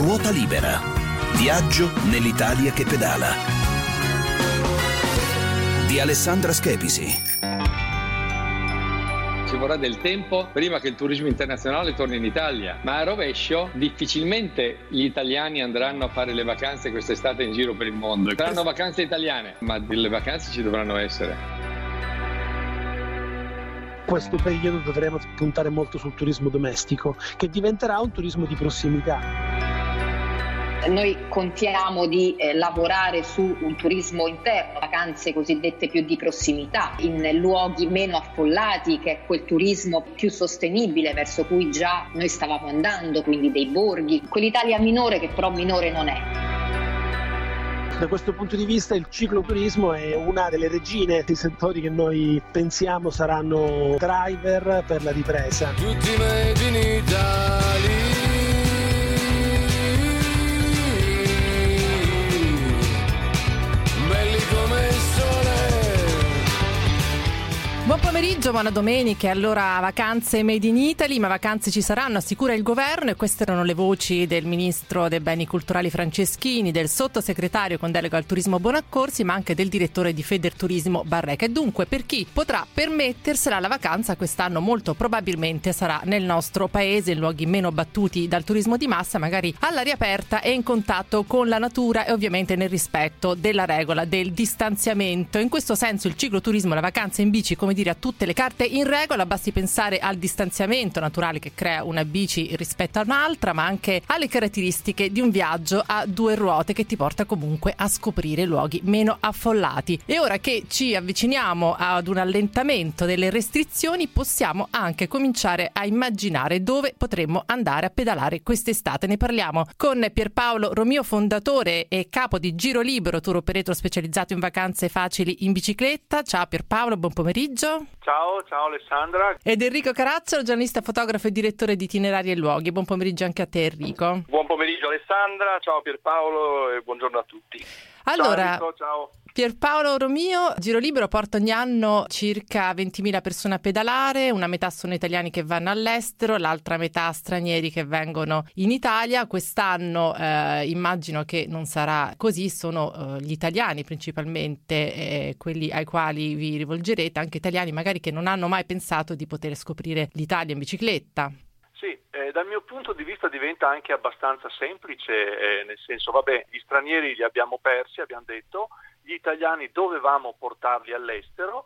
Ruota libera. Viaggio nell'Italia che pedala. Di Alessandra Schepisi. Ci vorrà del tempo prima che il turismo internazionale torni in Italia, ma a rovescio difficilmente gli italiani andranno a fare le vacanze quest'estate in giro per il mondo. Saranno vacanze italiane, ma delle vacanze ci dovranno essere. Questo periodo dovremo puntare molto sul turismo domestico, che diventerà un turismo di prossimità. Noi contiamo di lavorare su un turismo interno, vacanze cosiddette più di prossimità, in luoghi meno affollati, che è quel turismo più sostenibile verso cui già noi stavamo andando, quindi dei borghi, quell'Italia minore che però minore non è. Da questo punto di vista il cicloturismo è una delle regine dei settori che noi pensiamo saranno driver per la ripresa. Tutti made in Italy. Buon pomeriggio, buona domenica. Allora, vacanze made in Italy, ma vacanze ci saranno, assicura il governo, e queste erano le voci del ministro dei beni culturali Franceschini, del sottosegretario con delega al turismo Bonaccorsi, ma anche del direttore di Federturismo Barreca. E dunque, per chi potrà permettersela la vacanza quest'anno molto probabilmente sarà nel nostro paese, in luoghi meno battuti dal turismo di massa, magari all'aria aperta e in contatto con la natura e ovviamente nel rispetto della regola del distanziamento. In questo senso il cicloturismo, la vacanza in bici, come dire, a tutte le carte in regola, basti pensare al distanziamento naturale che crea una bici rispetto a un'altra, ma anche alle caratteristiche di un viaggio a due ruote che ti porta comunque a scoprire luoghi meno affollati. E ora che ci avviciniamo ad un allentamento delle restrizioni, possiamo anche cominciare a immaginare dove potremmo andare a pedalare quest'estate. Ne parliamo con Pierpaolo Romio, fondatore e capo di Giro Libero, tour operator specializzato in vacanze facili in bicicletta. Ciao Pierpaolo, buon pomeriggio. Ciao Alessandra. Ed Enrico Caracciolo, giornalista, fotografo e direttore di Itinerari e Luoghi. Buon pomeriggio anche a te, Enrico. Buon pomeriggio Alessandra, ciao Pierpaolo e buongiorno a tutti. Allora, ciao Enrico, ciao. Pierpaolo Romio, Giro Libero porta ogni anno circa 20.000 persone a pedalare, una metà sono italiani che vanno all'estero, l'altra metà stranieri che vengono in Italia. Quest'anno immagino che non sarà così, sono gli italiani principalmente quelli ai quali vi rivolgerete, anche italiani magari che non hanno mai pensato di poter scoprire l'Italia in bicicletta. Sì, dal mio punto di vista diventa anche abbastanza semplice, nel senso, gli stranieri li abbiamo persi, abbiamo detto, gli italiani dovevamo portarli all'estero,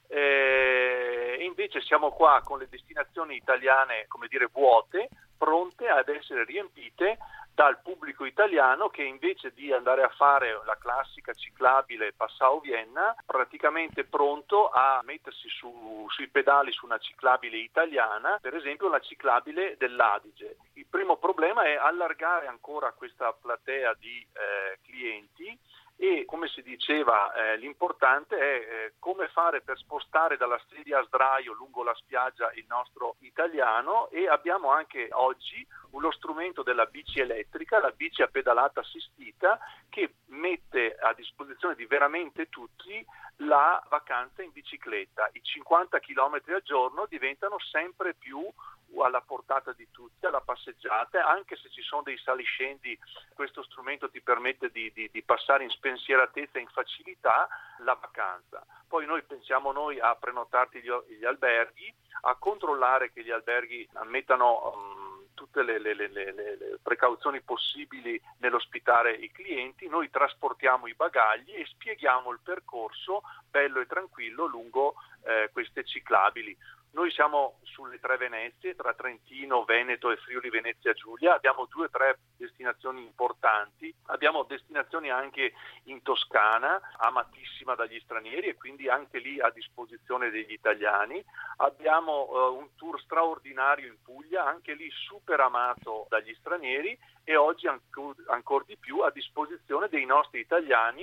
e invece siamo qua con le destinazioni italiane, come dire, vuote, pronte ad essere riempite dal pubblico italiano che invece di andare a fare la classica ciclabile Passau-Vienna, praticamente pronto a mettersi sui pedali su una ciclabile italiana, per esempio la ciclabile dell'Adige. Il primo problema è allargare ancora questa platea di clienti e, come si diceva, l'importante è come fare per spostare dalla sedia a sdraio lungo la spiaggia il nostro italiano, e abbiamo anche oggi lo strumento della bici elettrica, la bici a pedalata assistita, che mette a disposizione di veramente tutti la vacanza in bicicletta. I 50 km al giorno diventano sempre più alla portata di tutti, alla passeggiata, anche se ci sono dei saliscendi, questo strumento ti permette di passare in spensieratezza e in facilità la vacanza. Poi noi pensiamo a prenotarti gli alberghi, a controllare che gli alberghi mettano tutte le precauzioni possibili nell'ospitare i clienti. Noi trasportiamo i bagagli e spieghiamo il percorso bello e tranquillo lungo queste ciclabili. Noi siamo sulle tre Venezie, tra Trentino, Veneto e Friuli Venezia Giulia. Abbiamo 2 o 3 destinazioni importanti. Abbiamo destinazioni anche in Toscana, amatissima dagli stranieri e quindi anche lì a disposizione degli italiani. Abbiamo un tour straordinario in Puglia, anche lì super amato dagli stranieri, e oggi ancora di più a disposizione dei nostri italiani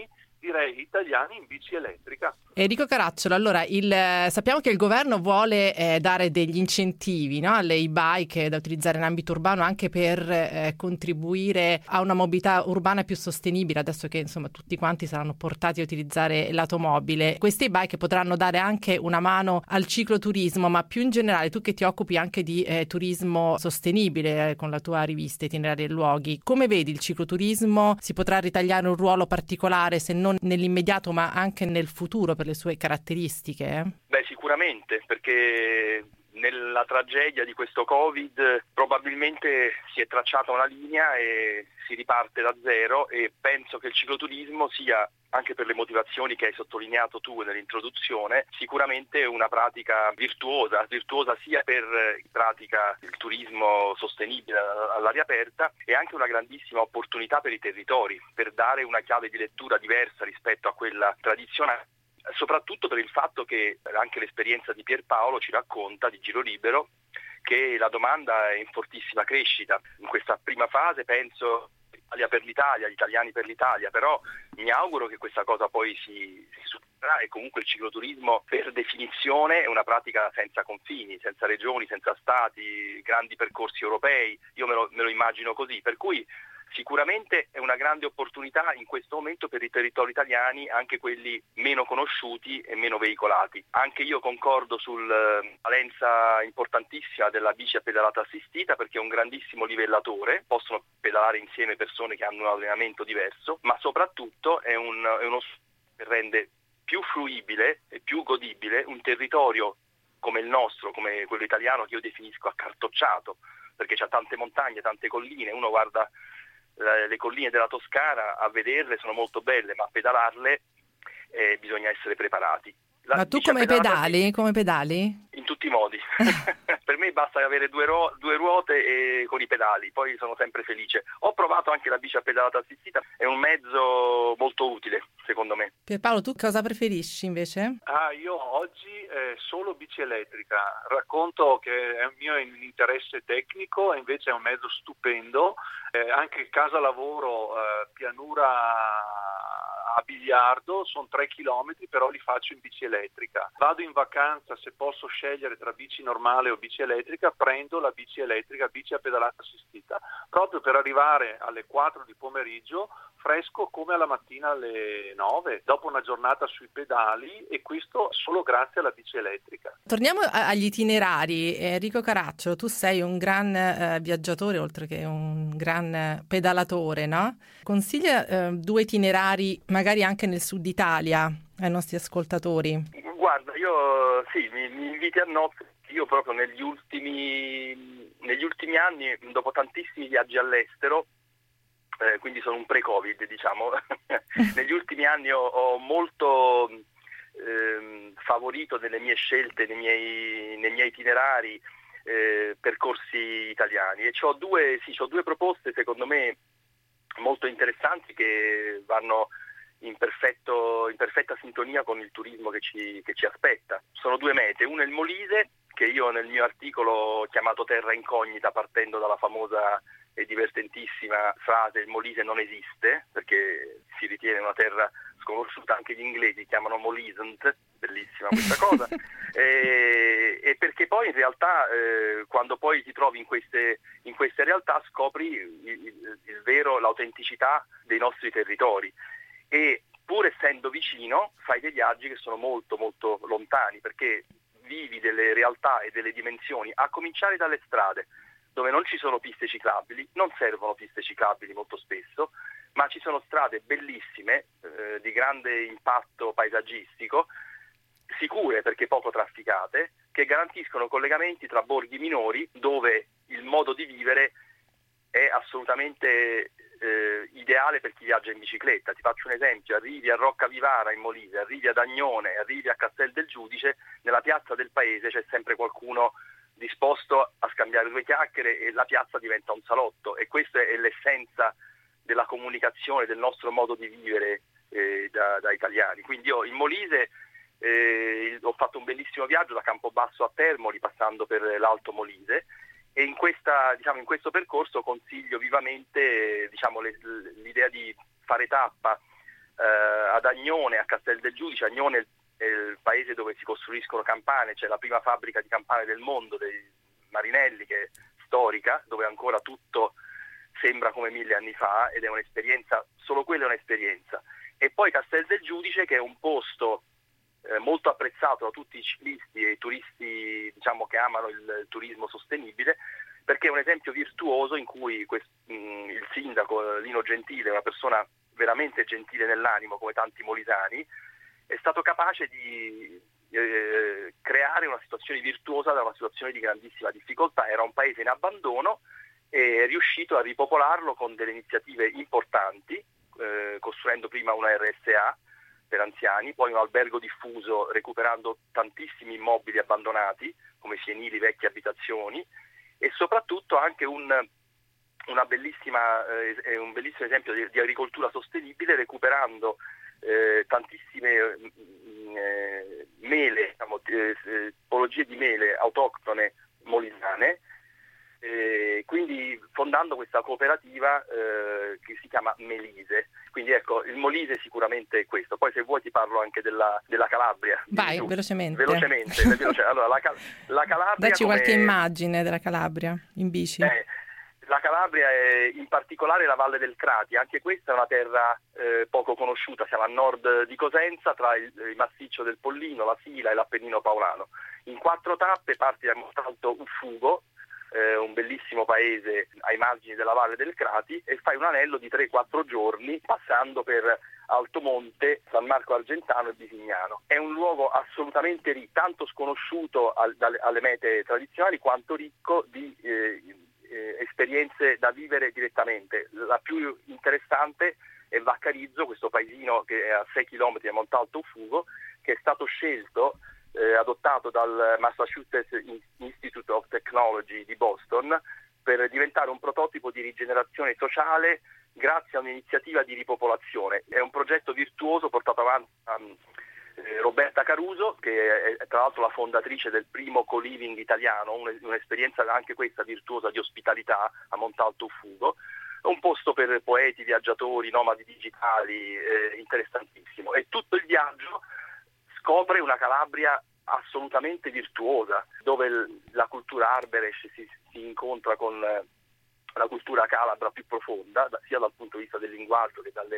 direi italiani in bici elettrica. Enrico Caracciolo, allora sappiamo che il governo vuole dare degli incentivi, no, alle e-bike da utilizzare in ambito urbano anche per contribuire a una mobilità urbana più sostenibile, adesso che insomma tutti quanti saranno portati a utilizzare l'automobile. Queste e-bike potranno dare anche una mano al cicloturismo, ma più in generale tu che ti occupi anche di turismo sostenibile con la tua rivista Itinerari e Luoghi, come vedi il cicloturismo? Si potrà ritagliare un ruolo particolare se non nell'immediato ma anche nel futuro per le sue caratteristiche? Beh, sicuramente, perché nella tragedia di questo Covid probabilmente si è tracciata una linea e si riparte da zero, e penso che il cicloturismo sia, anche per le motivazioni che hai sottolineato tu nell'introduzione, sicuramente una pratica virtuosa sia per chi pratica il turismo sostenibile all'aria aperta, e anche una grandissima opportunità per i territori, per dare una chiave di lettura diversa rispetto a quella tradizionale, soprattutto per il fatto che anche l'esperienza di Pierpaolo ci racconta, di Giro Libero, che la domanda è in fortissima crescita. In questa prima fase penso Italia per l'Italia, gli italiani per l'Italia, però mi auguro che questa cosa poi si supererà, e comunque il cicloturismo per definizione è una pratica senza confini, senza regioni, senza stati, grandi percorsi europei, io me lo immagino così, per cui sicuramente è una grande opportunità in questo momento per i territori italiani, anche quelli meno conosciuti e meno veicolati. Anche io concordo sulla valenza importantissima della bici a pedalata assistita, perché è un grandissimo livellatore, possono pedalare insieme persone che hanno un allenamento diverso, ma soprattutto è uno che rende più fruibile e più godibile un territorio come il nostro, come quello italiano, che io definisco accartocciato, perché c'ha tante montagne, tante colline, uno guarda le colline della Toscana, a vederle sono molto belle, ma a pedalarle bisogna essere preparati. Ma tu come pedali? Come pedali? In tutti i modi. Per me basta avere due ruote e con i pedali, poi sono sempre felice. Ho provato anche la bici a pedalata assistita, è un mezzo molto utile, secondo me. Pierpaolo, tu cosa preferisci invece? Io oggi solo bici elettrica. Racconto che è un mio interesse tecnico, e invece è un mezzo stupendo. Anche casa lavoro, pianura a Biliardo, sono 3 chilometri, però li faccio in bici elettrica. Vado in vacanza, se posso scegliere tra bici normale o bici elettrica, prendo la bici elettrica, bici a pedalata assistita, proprio per arrivare alle 4 di pomeriggio fresco come alla mattina alle 9, dopo una giornata sui pedali, e questo solo grazie alla bici elettrica. Torniamo agli itinerari. Enrico Caracciolo, tu sei un gran viaggiatore, oltre che un gran pedalatore, no? Consiglia 2 itinerari, magari anche nel sud Italia, ai nostri ascoltatori. Guarda, io sì, mi inviti a nozze. Io proprio negli ultimi anni, dopo tantissimi viaggi all'estero, quindi sono un pre-Covid, diciamo, negli ultimi anni ho molto favorito nelle mie scelte, nei miei itinerari, percorsi italiani, e ho due proposte secondo me molto interessanti, che vanno in perfetta sintonia con il turismo che ci aspetta. Sono 2 mete, una è il Molise, che io nel mio articolo ho chiamato terra incognita, partendo dalla famosa e divertentissima frase "il Molise non esiste", perché si ritiene una terra sconosciuta, anche gli inglesi chiamano Molisent, bellissima questa cosa, e perché poi in realtà quando poi ti trovi in queste realtà scopri il vero, l'autenticità dei nostri territori, e pur essendo vicino fai dei viaggi che sono molto molto lontani, perché vivi delle realtà e delle dimensioni, a cominciare dalle strade, dove non ci sono piste ciclabili, non servono piste ciclabili molto spesso, ma ci sono strade bellissime, di grande impatto paesaggistico, sicure perché poco trafficate, che garantiscono collegamenti tra borghi minori, dove il modo di vivere è assolutamente ideale per chi viaggia in bicicletta. Ti faccio un esempio: arrivi a Roccavivara in Molise, arrivi ad Agnone, arrivi a Castel del Giudice, nella piazza del paese c'è sempre qualcuno disposto a scambiare 2 chiacchiere, e la piazza diventa un salotto, e questa è l'essenza della comunicazione, del nostro modo di vivere da italiani. Quindi io in Molise ho fatto un bellissimo viaggio da Campobasso a Termoli, passando per l'Alto Molise, e in questo percorso consiglio vivamente l'idea di fare tappa ad Agnone, a Castel del Giudice. Agnone è il paese dove si costruiscono campane, c'è la prima fabbrica di campane del mondo, dei Marinelli, che è storica, dove ancora tutto sembra come 1000 anni fa, ed è un'esperienza, solo quella è un'esperienza. E poi Castel del Giudice, che è un posto molto apprezzato da tutti i ciclisti e i turisti, diciamo, che amano il turismo sostenibile, perché è un esempio virtuoso in cui il sindaco Lino Gentile, una persona veramente gentile nell'animo come tanti molisani, è stato capace di creare una situazione virtuosa da una situazione di grandissima difficoltà. Era un paese in abbandono e è riuscito a ripopolarlo con delle iniziative importanti, costruendo prima una RSA per anziani, poi un albergo diffuso, recuperando tantissimi immobili abbandonati come fienili, vecchie abitazioni, e soprattutto anche un bellissimo esempio di agricoltura sostenibile, recuperando tantissime mele, diciamo, tipologie di mele autoctone molisane, quindi fondando questa cooperativa che si chiama Melise. Quindi ecco, il Molise sicuramente è questo. Poi se vuoi ti parlo anche della Calabria. Vai, velocemente. Allora, la Calabria... Dacci qualche immagine della Calabria in bici. La Calabria è in particolare la Valle del Crati, anche questa è una terra poco conosciuta, siamo a nord di Cosenza, tra il massiccio del Pollino, la Sila e l'Appennino Paolano. In 4 tappe parti da Montalto Uffugo, un bellissimo paese ai margini della Valle del Crati, e fai un anello di 3-4 giorni passando per Altomonte, San Marco Argentano e Bisignano. È un luogo assolutamente tanto sconosciuto alle mete tradizionali quanto ricco di esperienze da vivere direttamente. La più interessante è Vaccarizzo, questo paesino che è a 6 km da Montalto Uffugo, che è stato scelto, adottato dal Massachusetts Institute of Technology di Boston, per diventare un prototipo di rigenerazione sociale grazie a un'iniziativa di ripopolazione. È un progetto virtuoso portato avanti da Roberta Caruso, che è tra l'altro la fondatrice del primo co-living italiano, un'esperienza anche questa virtuosa di ospitalità a Montalto Uffugo. Un posto per poeti, viaggiatori, nomadi digitali, interessantissimo. E tutto il viaggio scopre una Calabria assolutamente virtuosa, dove la cultura Arberesh si incontra con la cultura calabra più profonda, sia dal punto di vista del linguaggio che dalle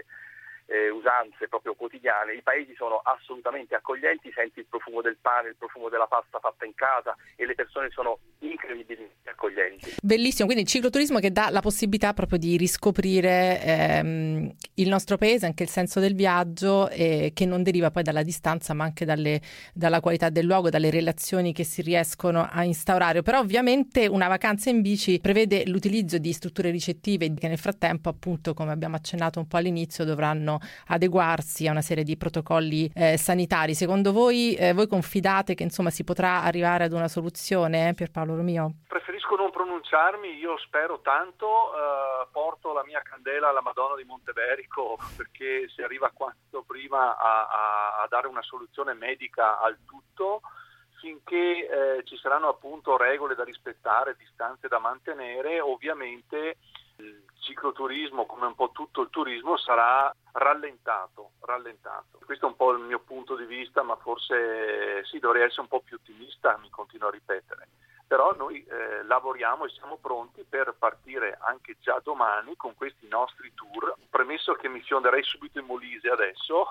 usanze proprio quotidiane. I paesi sono assolutamente accoglienti, senti il profumo del pane, il profumo della pasta fatta in casa, e le persone sono incredibilmente accoglienti. Bellissimo, quindi il cicloturismo che dà la possibilità proprio di riscoprire il nostro paese, anche il senso del viaggio, che non deriva poi dalla distanza ma anche dalla qualità del luogo, dalle relazioni che si riescono a instaurare. Però ovviamente una vacanza in bici prevede l'utilizzo di strutture ricettive che nel frattempo, appunto, come abbiamo accennato un po' all'inizio, dovranno adeguarsi a una serie di protocolli sanitari. Secondo voi confidate che insomma si potrà arrivare ad una soluzione, Pierpaolo Romio? Preferisco non pronunciarmi, io spero tanto, porto la mia candela alla Madonna di Monteberico perché si arriva quanto prima a dare una soluzione medica al tutto, finché ci saranno appunto regole da rispettare, distanze da mantenere. Ovviamente il cicloturismo, come un po' tutto il turismo, sarà rallentato. Questo è un po' il mio punto di vista, ma forse sì, dovrei essere un po' più ottimista, mi continuo a ripetere. Però noi lavoriamo e siamo pronti per partire anche già domani con questi nostri tour, premesso che mi fionderei subito in Molise adesso.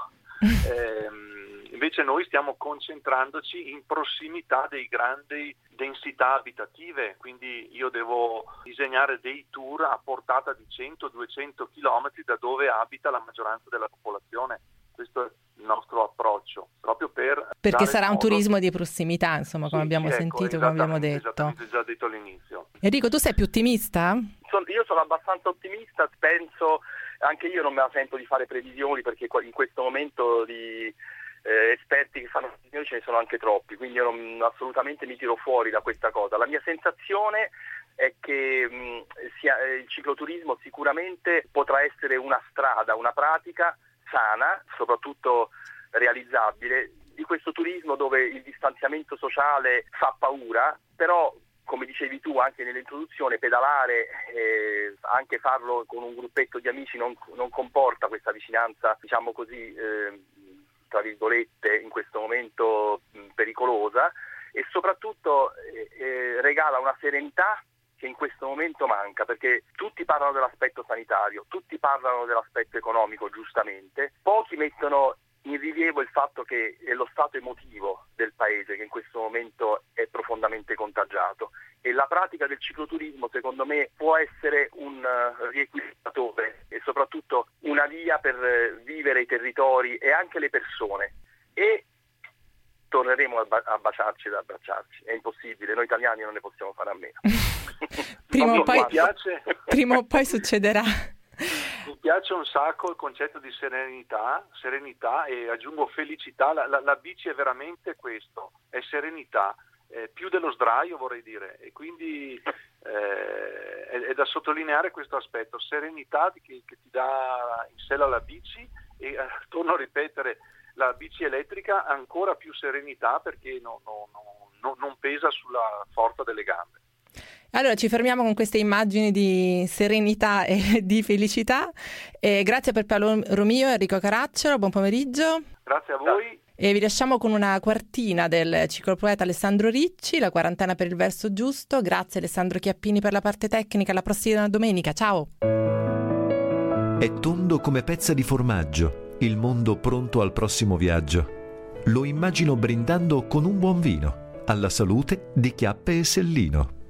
Invece noi stiamo concentrandoci in prossimità dei grandi densità abitative, quindi io devo disegnare dei tour a portata di 100-200 km da dove abita la maggioranza della popolazione. Questo è il nostro approccio, proprio perché sarà un turismo di prossimità, insomma, come abbiamo sentito, come abbiamo detto. Esattamente, già detto all'inizio. Enrico, tu sei più ottimista? Io sono abbastanza ottimista, penso, anche io non me la sento di fare previsioni, perché in questo momento di esperti che fanno previsioni ce ne sono anche troppi, quindi io assolutamente mi tiro fuori da questa cosa. La mia sensazione è che il cicloturismo sicuramente potrà essere una strada, una pratica sana, soprattutto realizzabile, di questo turismo dove il distanziamento sociale fa paura, però come dicevi tu anche nell'introduzione, pedalare, anche farlo con un gruppetto di amici non comporta questa vicinanza, diciamo così, tra virgolette, in questo momento pericolosa, e soprattutto regala una serenità che in questo momento manca, perché tutti parlano dell'aspetto sanitario, tutti parlano dell'aspetto economico, giustamente, pochi mettono in rilievo il fatto che è lo stato emotivo del paese che in questo momento è profondamente contagiato, e la pratica del cicloturismo secondo me può essere un riequilibratore e soprattutto una via per vivere i territori e anche le persone, e torneremo a baciarci ed abbracciarci. È impossibile, noi italiani non ne possiamo fare a meno. Prima o poi succederà. Mi piace un sacco il concetto di serenità e aggiungo felicità. La bici è veramente questo, è serenità, più dello sdraio vorrei dire, e quindi è da sottolineare questo aspetto, serenità che ti dà in sé la bici, e torno a ripetere, la bici elettrica ancora più serenità perché non pesa sulla forza delle gambe. Allora ci fermiamo con queste immagini di serenità e di felicità. Grazie per Paolo Romio e Enrico Caracciolo, buon pomeriggio. Grazie a voi. E vi lasciamo con una quartina del ciclopoeta Alessandro Ricci, La quarantena per il verso giusto. Grazie Alessandro Chiappini per la parte tecnica, alla prossima domenica, ciao. È tondo come pezza di formaggio, il mondo pronto al prossimo viaggio. Lo immagino brindando con un buon vino, alla salute di Chiappe e Sellino.